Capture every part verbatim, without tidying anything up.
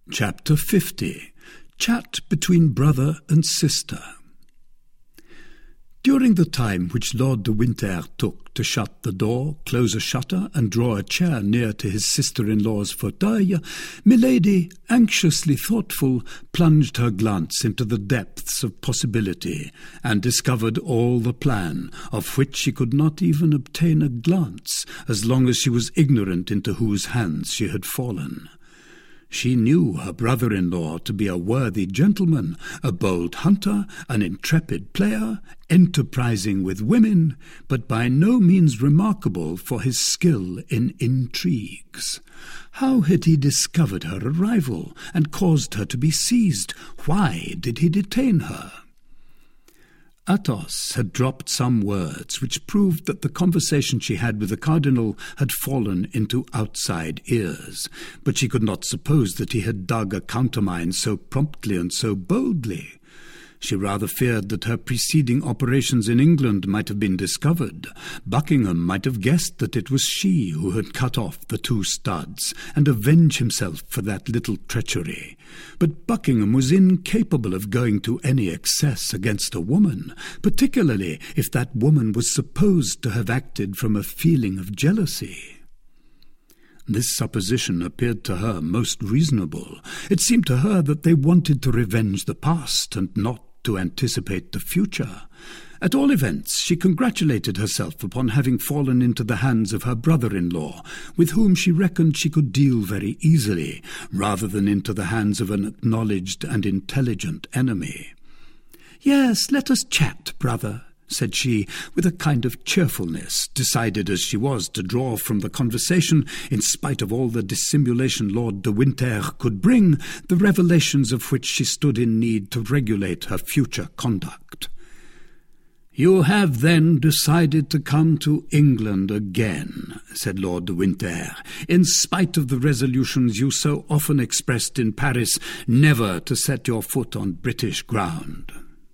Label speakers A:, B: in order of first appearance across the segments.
A: Chapter fifty. Chat between brother and sister. During the time which Lord de Winter took to shut the door, close a shutter, and draw a chair near to his sister-in-law's fauteuil, Milady, anxiously thoughtful, plunged her glance into the depths of possibility, and discovered all the plan, of which she could not even obtain a glance, as long as she was ignorant into whose hands she had fallen. She knew her brother-in-law to be a worthy gentleman, a bold hunter, an intrepid player, enterprising with women, but by no means remarkable for his skill in intrigues. How had he discovered her arrival, and caused her to be seized? Why did he detain her? Athos had dropped some words which proved that the conversation she had with the cardinal had fallen into outside ears, but she could not suppose that he had dug a countermine so promptly and so boldly. She rather feared that her preceding operations in England might have been discovered. Buckingham might have guessed that it was she who had cut off the two studs, and avenge himself for that little treachery. But Buckingham was incapable of going to any excess against a woman, particularly if that woman was supposed to have acted from a feeling of jealousy. This supposition appeared to her most reasonable. It seemed to her that they wanted to revenge the past and not to anticipate the future. At all events, she congratulated herself upon having fallen into the hands of her brother-in-law, with whom she reckoned she could deal very easily, rather than into the hands of an acknowledged and intelligent enemy. "Yes, let us chat, brother," said she, with a kind of cheerfulness, decided as she was to draw from the conversation, in spite of all the dissimulation Lord de Winter could bring, the revelations of which she stood in need to regulate her future conduct. "You have then decided to come to England again," said Lord de Winter, "in spite of the resolutions you so often expressed in Paris never to set your foot on British ground."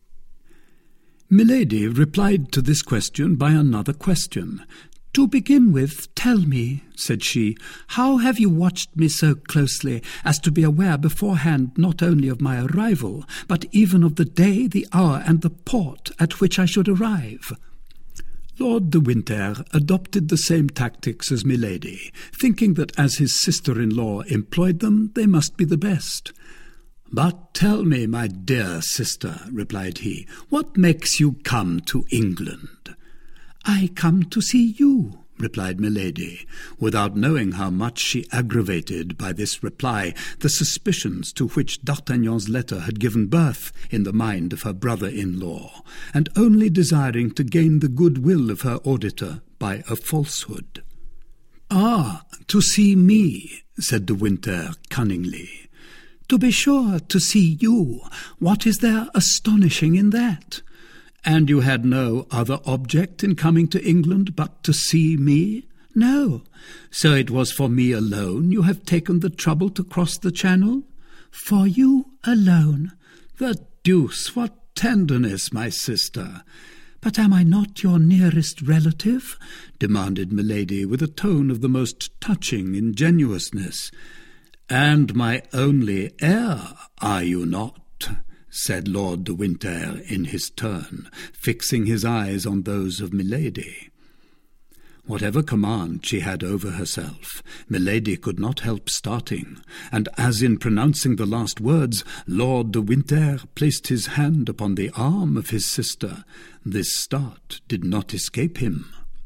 A: Milady replied to this question by another question. "To begin with, tell me," said she, "how have you watched me so closely as to be aware beforehand not only of my arrival, but even of the day, the hour, and the port at which I should arrive?" Lord de Winter adopted the same tactics as Milady, thinking that as his sister-in-law employed them, they must be the best. "But tell me, my dear sister," replied he, "what makes you come to England?" "I come to see you," replied Milady, without knowing how much she aggravated by this reply the suspicions to which D'Artagnan's letter had given birth in the mind of her brother-in-law, and only desiring to gain the goodwill of her auditor by a falsehood. "Ah, to see me," said de Winter cunningly. "To be sure, to see you. What is there astonishing in that? And you had no other object in coming to England but to see me?" "No." "So it was for me alone you have taken the trouble to cross the Channel?" "For you alone." "The deuce, what tenderness, my sister!" "But am I not your nearest relative?" demanded Milady, with a tone of the most touching ingenuousness. "And my only heir, are you not?" said Lord de Winter in his turn, fixing his eyes on those of Milady. Whatever command she had over herself, Milady could not help starting, and as in pronouncing the last words, Lord de Winter placed his hand upon the arm of his sister, this start did not escape him.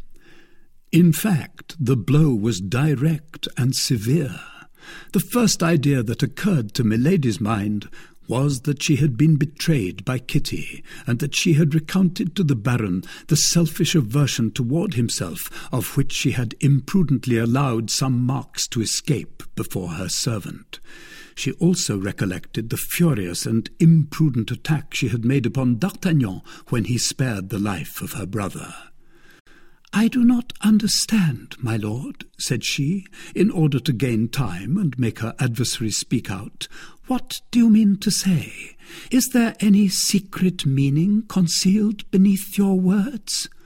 A: In fact, the blow was direct and severe. The first idea that occurred to Milady's mind was that she had been betrayed by Kitty, and that she had recounted to the Baron the selfish aversion toward himself of which she had imprudently allowed some marks to escape before her servant. She also recollected the furious and imprudent attack she had made upon D'Artagnan when he spared the life of her brother. "I do not understand, my lord," said she, in order to gain time and make her adversary speak out. "What do you mean to say? Is there any secret meaning concealed beneath your words?"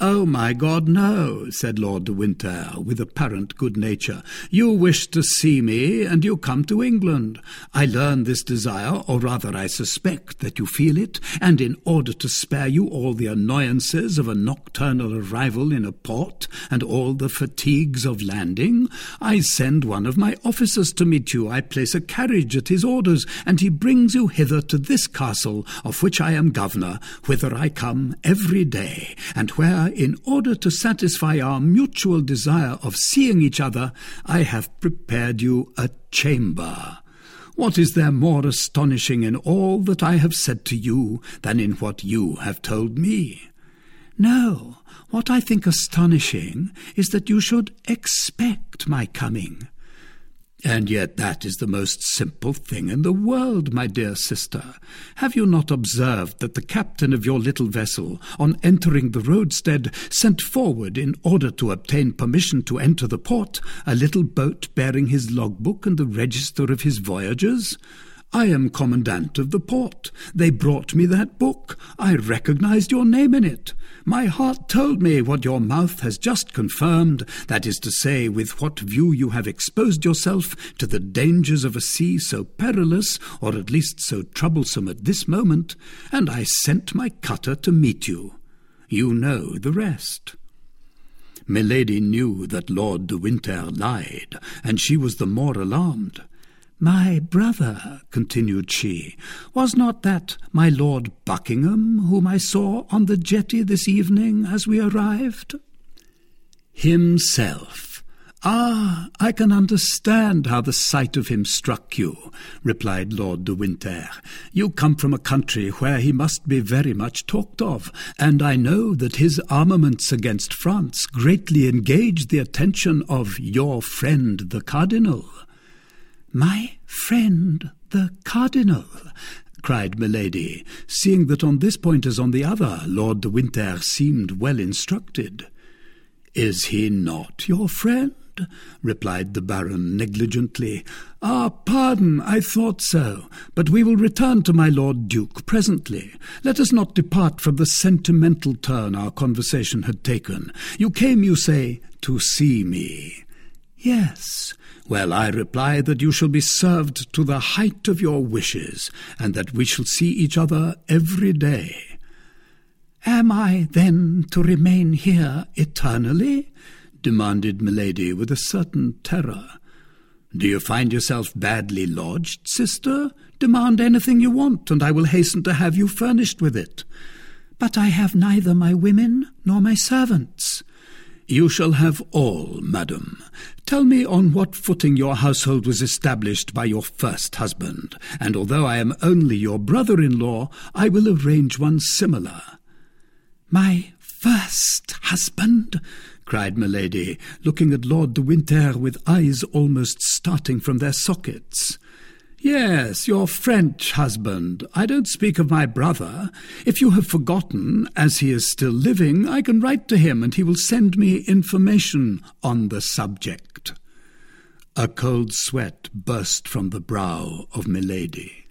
A: "Oh, my God, no," said Lord de Winter, with apparent good nature. "You wish to see me, and you come to England. I learn this desire, or rather I suspect that you feel it, and in order to spare you all the annoyances of a nocturnal arrival in a port, and all the fatigues of landing, I send one of my officers to meet you. I place a carriage at his orders, and he brings you hither to this castle, of which I am governor, whither I come every day, and where, in order to satisfy our mutual desire of seeing each other, I have prepared you a chamber. What is there more astonishing in all that I have said to you than in what you have told me? No, what I think astonishing is that you should expect my coming. And yet that is the most simple thing in the world, my dear sister. Have you not observed that the captain of your little vessel, on entering the roadstead, sent forward, in order to obtain permission to enter the port, a little boat bearing his logbook and the register of his voyages? I am commandant of the port. They brought me that book. I recognized your name in it. My heart told me what your mouth has just confirmed, that is to say, with what view you have exposed yourself to the dangers of a sea so perilous, or at least so troublesome at this moment, and I sent my cutter to meet you. You know the rest." Milady knew that Lord de Winter lied, and she was the more alarmed. "My brother," continued she, "was not that my Lord Buckingham, whom I saw on the jetty this evening as we arrived?" "Himself. Ah, I can understand how the sight of him struck you," replied Lord de Winter. "You come from a country where he must be very much talked of, and I know that his armaments against France greatly engaged the attention of your friend the Cardinal." "My friend, the Cardinal," cried Milady, seeing that on this point as on the other Lord de Winter seemed well instructed. "Is he not your friend?" replied the Baron negligently. "Ah, pardon, I thought so. But we will return to my Lord Duke presently. Let us not depart from the sentimental turn our conversation had taken. You came, you say, to see me." "Yes." "Well, I reply that you shall be served to the height of your wishes, and that we shall see each other every day." "Am I, then, to remain here eternally?" demanded Milady with a certain terror. "Do you find yourself badly lodged, sister? Demand anything you want, and I will hasten to have you furnished with it." "But I have neither my women nor my servants." "You shall have all, madam. Tell me on what footing your household was established by your first husband, and although I am only your brother-in-law, I will arrange one similar." "My first husband?" cried Milady, looking at Lord de Winter with eyes almost starting from their sockets. "Yes, your French husband. I don't speak of my brother. If you have forgotten, as he is still living, I can write to him, and he will send me information on the subject." A cold sweat burst from the brow of Milady.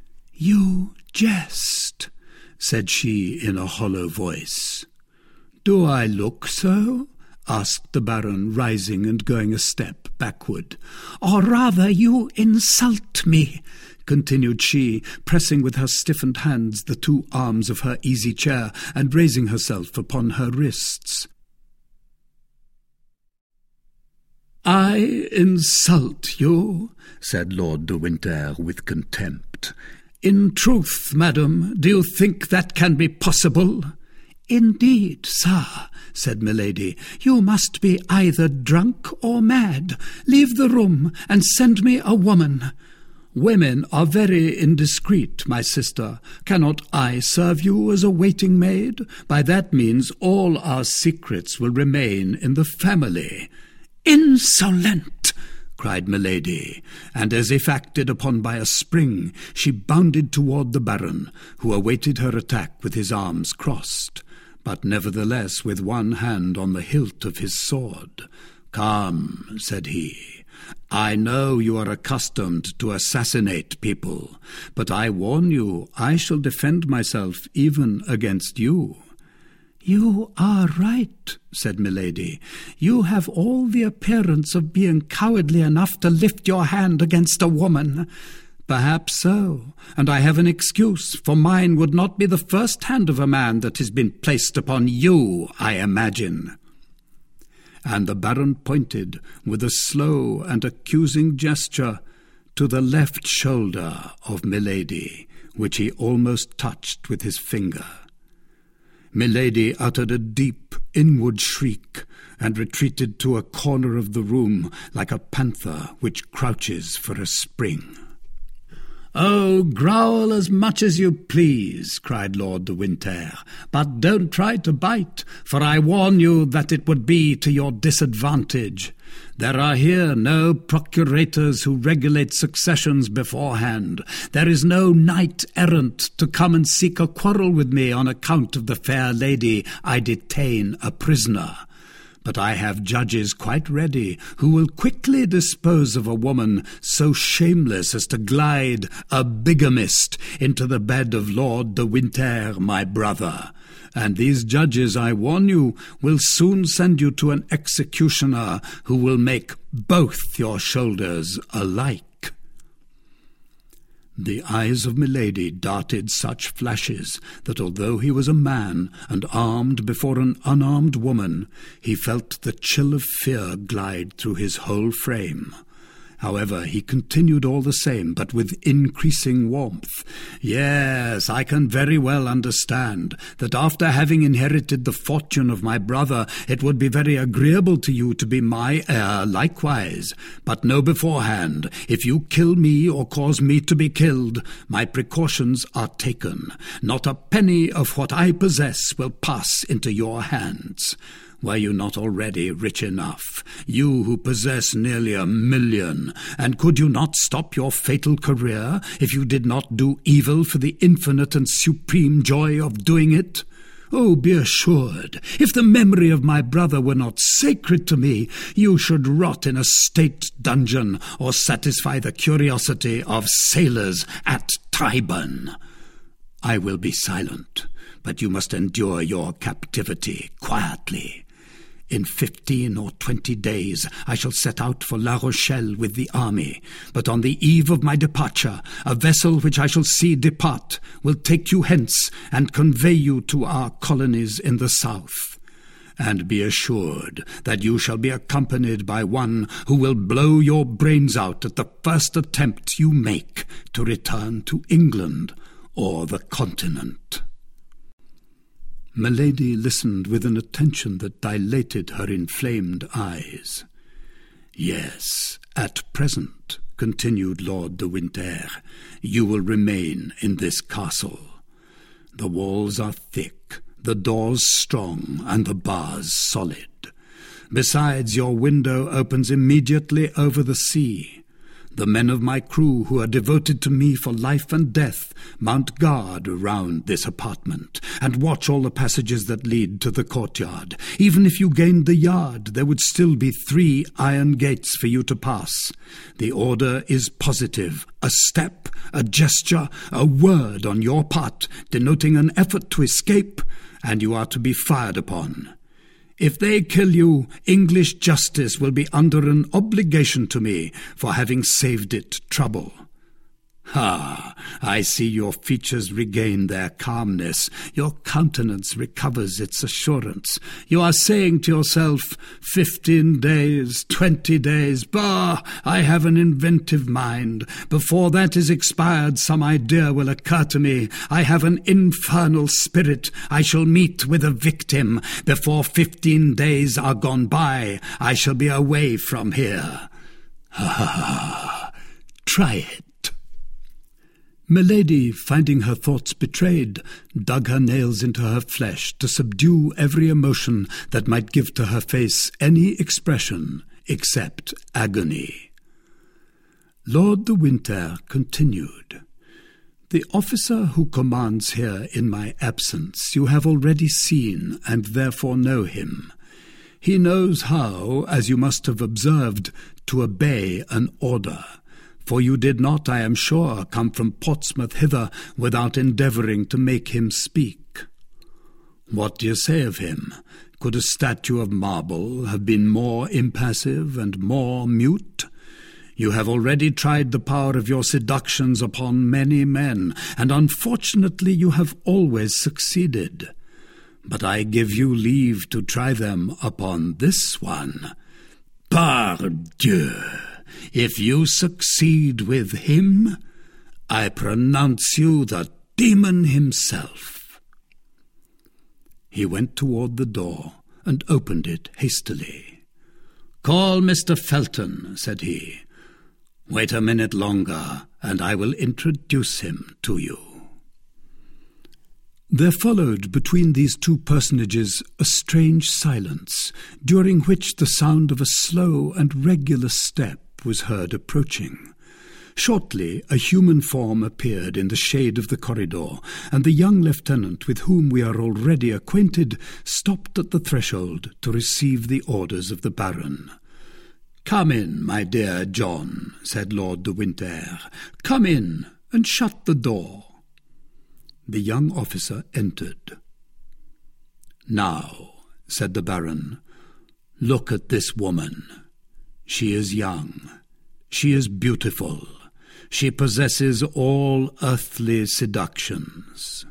A: "You jest," said she in a hollow voice. "Do I look so?" asked the Baron, rising and going a step backward. "Or rather you insult me," continued she, pressing with her stiffened hands the two arms of her easy chair, and raising herself upon her wrists. "I insult you?" said Lord de Winter with contempt. "In truth, madam, do you think that can be possible?" "Indeed, sir," said Milady, "you must be either drunk or mad. Leave the room, and send me a woman." "Women are very indiscreet, my sister. Cannot I serve you as a waiting maid? By that means all our secrets will remain in the family." "Insolent!" cried Milady, and as if acted upon by a spring, she bounded toward the Baron, who awaited her attack with his arms crossed, but nevertheless with one hand on the hilt of his sword. "Come," said he, "I know you are accustomed to assassinate people, but I warn you I shall defend myself even against you." "You are right," said Milady. "You have all the appearance of being cowardly enough to lift your hand against a woman. Perhaps so, and I have an excuse, for mine would not be the first hand of a man that has been placed upon you, I imagine." And the Baron pointed, with a slow and accusing gesture, to the left shoulder of Milady, which he almost touched with his finger. Milady uttered a deep inward shriek, and retreated to a corner of the room like a panther which crouches for a spring. "Oh, growl as much as you please," cried Lord de Winter, "but don't try to bite, for I warn you that it would be to your disadvantage. There are here no procurators who regulate successions beforehand. There is no knight-errant to come and seek a quarrel with me on account of the fair lady I detain a prisoner. But I have judges quite ready, who will quickly dispose of a woman so shameless as to glide, a bigamist, into the bed of Lord de Winter, my brother. And these judges, I warn you, will soon send you to an executioner who will make both your shoulders alike." The eyes of Milady darted such flashes that although he was a man and armed before an unarmed woman, he felt the chill of fear glide through his whole frame. However, he continued all the same, but with increasing warmth. "Yes, I can very well understand that after having inherited the fortune of my brother, it would be very agreeable to you to be my heir likewise. But know beforehand, if you kill me or cause me to be killed, my precautions are taken. Not a penny of what I possess will pass into your hands. Were you not already rich enough, you who possess nearly a million, and could you not stop your fatal career if you did not do evil for the infinite and supreme joy of doing it? Oh, be assured, if the memory of my brother were not sacred to me, you should rot in a state dungeon or satisfy the curiosity of sailors at Tyburn. I will be silent, but you must endure your captivity quietly. In fifteen or twenty days I shall set out for La Rochelle with the army, but on the eve of my departure, a vessel which I shall see depart will take you hence and convey you to our colonies in the south. And be assured that you shall be accompanied by one who will blow your brains out at the first attempt you make to return to England or the continent." Milady listened with an attention that dilated her inflamed eyes. "Yes, at present," continued Lord de Winter, "you will remain in this castle. The walls are thick, the doors strong, and the bars solid. Besides, your window opens immediately over the sea. The men of my crew, who are devoted to me for life and death, mount guard around this apartment, and watch all the passages that lead to the courtyard. Even if you gained the yard, there would still be three iron gates for you to pass. The order is positive. A step, a gesture, a word on your part, denoting an effort to escape, and you are to be fired upon. If they kill you, English justice will be under an obligation to me for having saved it trouble. Ah, I see your features regain their calmness. Your countenance recovers its assurance. You are saying to yourself, fifteen days, twenty days, bah, I have an inventive mind. Before that is expired, some idea will occur to me. I have an infernal spirit. I shall meet with a victim. Before fifteen days are gone by, I shall be away from here. Ha ha ha! Try it. Milady, finding her thoughts betrayed, dug her nails into her flesh to subdue every emotion that might give to her face any expression except agony. Lord de Winter continued, "The officer who commands here in my absence you have already seen, and therefore know him. He knows how, as you must have observed, to obey an order. For you did not, I am sure, come from Portsmouth hither without endeavouring to make him speak." What do you say of him? Could a statue of marble have been more impassive and more mute? You have already tried the power of your seductions upon many men, and unfortunately you have always succeeded. But I give you leave to try them upon this one. Pardieu! If you succeed with him, I pronounce you the demon himself." He went toward the door and opened it hastily. "Call Mister Felton," said he. "Wait a minute longer, and I will introduce him to you." There followed between these two personages a strange silence, during which the sound of a slow and regular step was heard approaching. Shortly a human form appeared in the shade of the corridor, and the young lieutenant, with whom we are already acquainted, stopped at the threshold to receive the orders of the Baron. "Come in, my dear John," said Lord de Winter. "Come in, and shut the door." The young officer entered. "Now," said the Baron, "look at this woman. She is young. She is beautiful. She possesses all earthly seductions.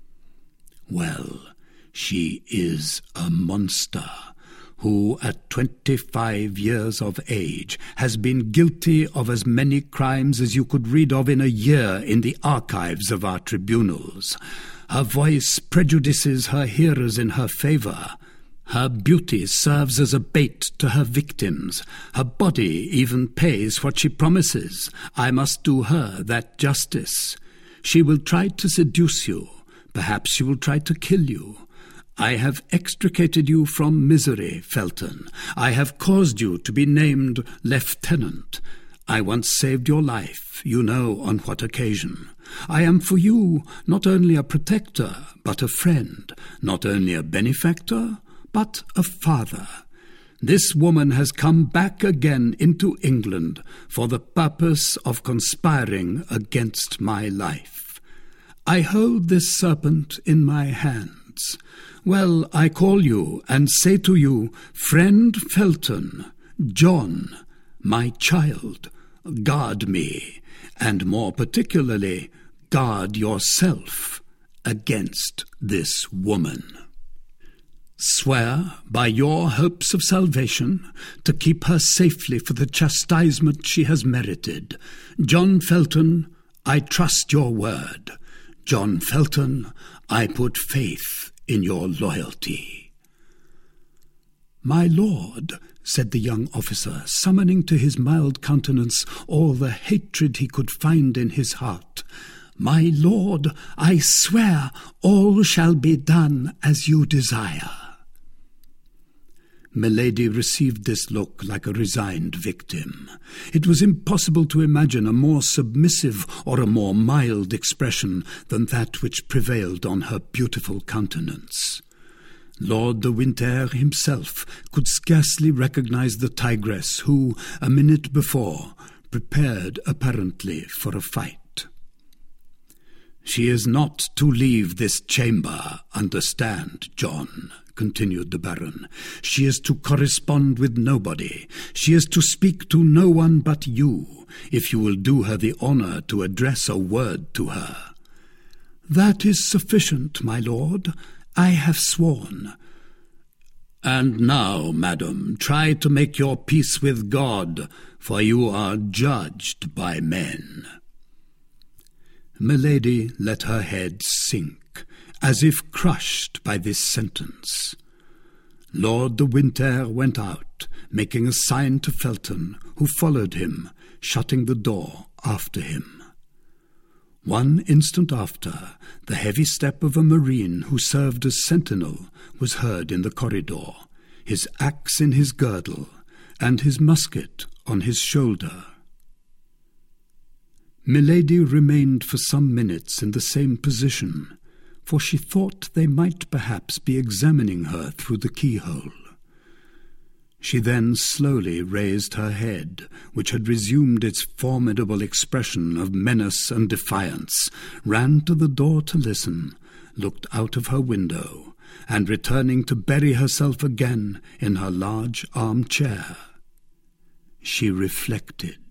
A: Well, she is a monster, who at twenty-five years of age has been guilty of as many crimes as you could read of in a year in the archives of our tribunals. Her voice prejudices her hearers in her favour. Her beauty serves as a bait to her victims. Her body even pays what she promises. I must do her that justice. She will try to seduce you. Perhaps she will try to kill you. I have extricated you from misery, Felton. I have caused you to be named lieutenant. I once saved your life, you know on what occasion. I am for you not only a protector, but a friend, not only a benefactor, but a father. This woman has come back again into England for the purpose of conspiring against my life. I hold this serpent in my hands. Well, I call you and say to you, friend Felton, John, my child, guard me, and more particularly, guard yourself against this woman. Swear by your hopes of salvation to keep her safely for the chastisement she has merited. John Felton, I trust your word. John Felton, I put faith in your loyalty." "My lord," said the young officer, summoning to his mild countenance all the hatred he could find in his heart, "my lord, I swear all shall be done as you desire." Milady received this look like a resigned victim. It was impossible to imagine a more submissive or a more mild expression than that which prevailed on her beautiful countenance. Lord de Winter himself could scarcely recognize the tigress who, a minute before, prepared apparently for a fight. "She is not to leave this chamber, understand, John," continued the Baron. "She is to correspond with nobody. She is to speak to no one but you, if you will do her the honour to address a word to her." "That is sufficient, my lord. I have sworn." "And now, madam, try to make your peace with God, for you are judged by men." Milady let her head sink, as if crushed by this sentence. Lord de Winter went out, making a sign to Felton, who followed him, shutting the door after him. One instant after, the heavy step of a marine who served as sentinel was heard in the corridor, his axe in his girdle, and his musket on his shoulder. Milady remained for some minutes in the same position, for she thought they might perhaps be examining her through the keyhole. She then slowly raised her head, which had resumed its formidable expression of menace and defiance, ran to the door to listen, looked out of her window, and returning to bury herself again in her large armchair, she reflected.